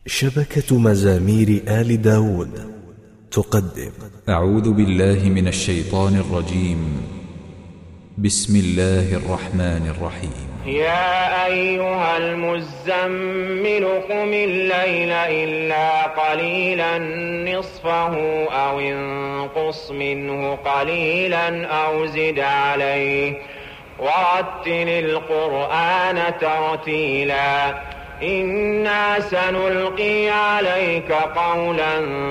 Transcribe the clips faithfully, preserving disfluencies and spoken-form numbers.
شبكة مزامير آل داود تقدم. أعوذ بالله من الشيطان الرجيم. بسم الله الرحمن الرحيم. يا أيها المزمل قم الليل إلا قليلا نصفه أو انقص منه قليلا أو زد عليه ورتل القرآن ترتيلا إنا سنلقي عليك قولا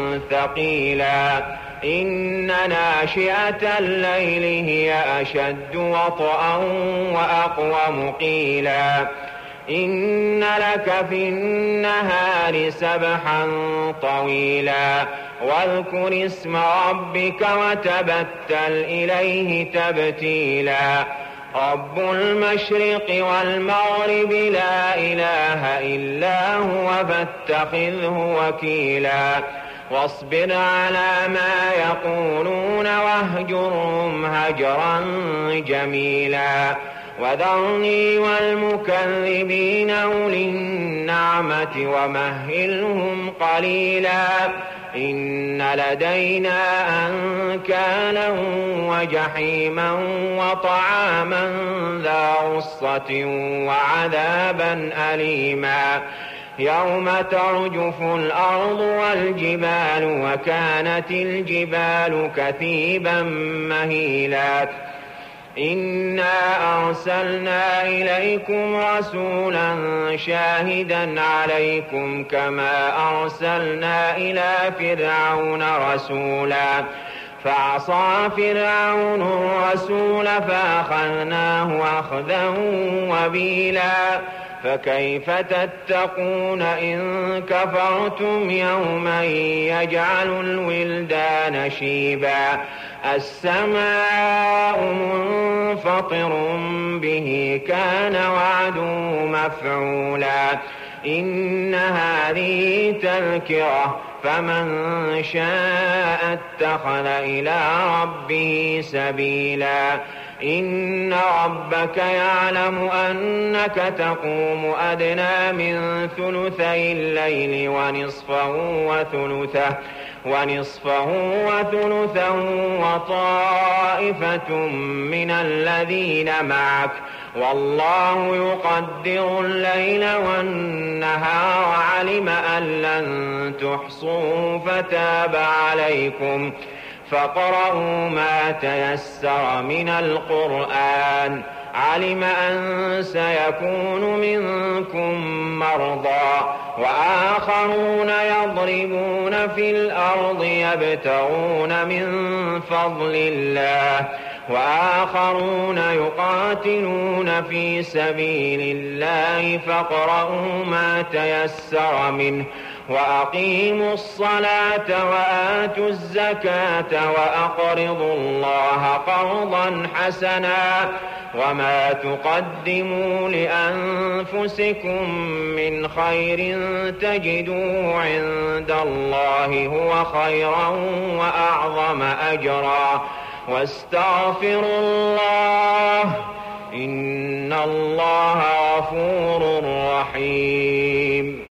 ثقيلا إن ناشئة الليل هي أشد وطئا وأقوم قيلا إن لك في النهار سبحا طويلا واذكر اسم ربك وتبتل إليه تبتيلا رب المشرق والمغرب لا إله إلا هو فاتخذه وكيلا واصبر على ما يقولون واهجرهم هجرا جميلا وذرني والمكذبين أولي النعمة ومهلهم قليلا إن لدينا أنكالا وجحيما وطعاما ذا غصة وعذابا أليما يوم ترجف الأرض والجبال وكانت الجبال كثيبا مهيلا إنا أرسلنا إليكم رسولا شاهدا عليكم كما أرسلنا إلى فرعون رسولا فعصى فرعون الرسول فأخذناه أخذا وبيلا فكيف تتقون إن كفرتم يوما يجعل الولدان شيبا السماء منفطر به كان وعده مفعولا إن هذه تذكرة فمن شاء اتخذ إلى ربه سبيلا إن ربك يعلم أنك تقوم أدنى من ثلثي الليل ونصفه وثلثه ونصفه وثلثه وطائفة من الذين معك والله يقدر الليل والنهار علم أن لن تحصوا فتاب عليكم فاقرؤوا ما تيسر من القرآن علم أن سيكون منكم مرضى وآخرون يضربون في الأرض يبتغون من فضل الله وآخرون يقاتلون في سبيل الله فاقرؤوا ما تيسر منه وأقيموا الصلاة وآتوا الزكاة وأقرضوا الله قرضا حسنا وما تقدموا لأنفسكم من خير تجدوه عند الله هو خيرا وأعظم أجرا واستغفروا الله إن الله غفور رحيم.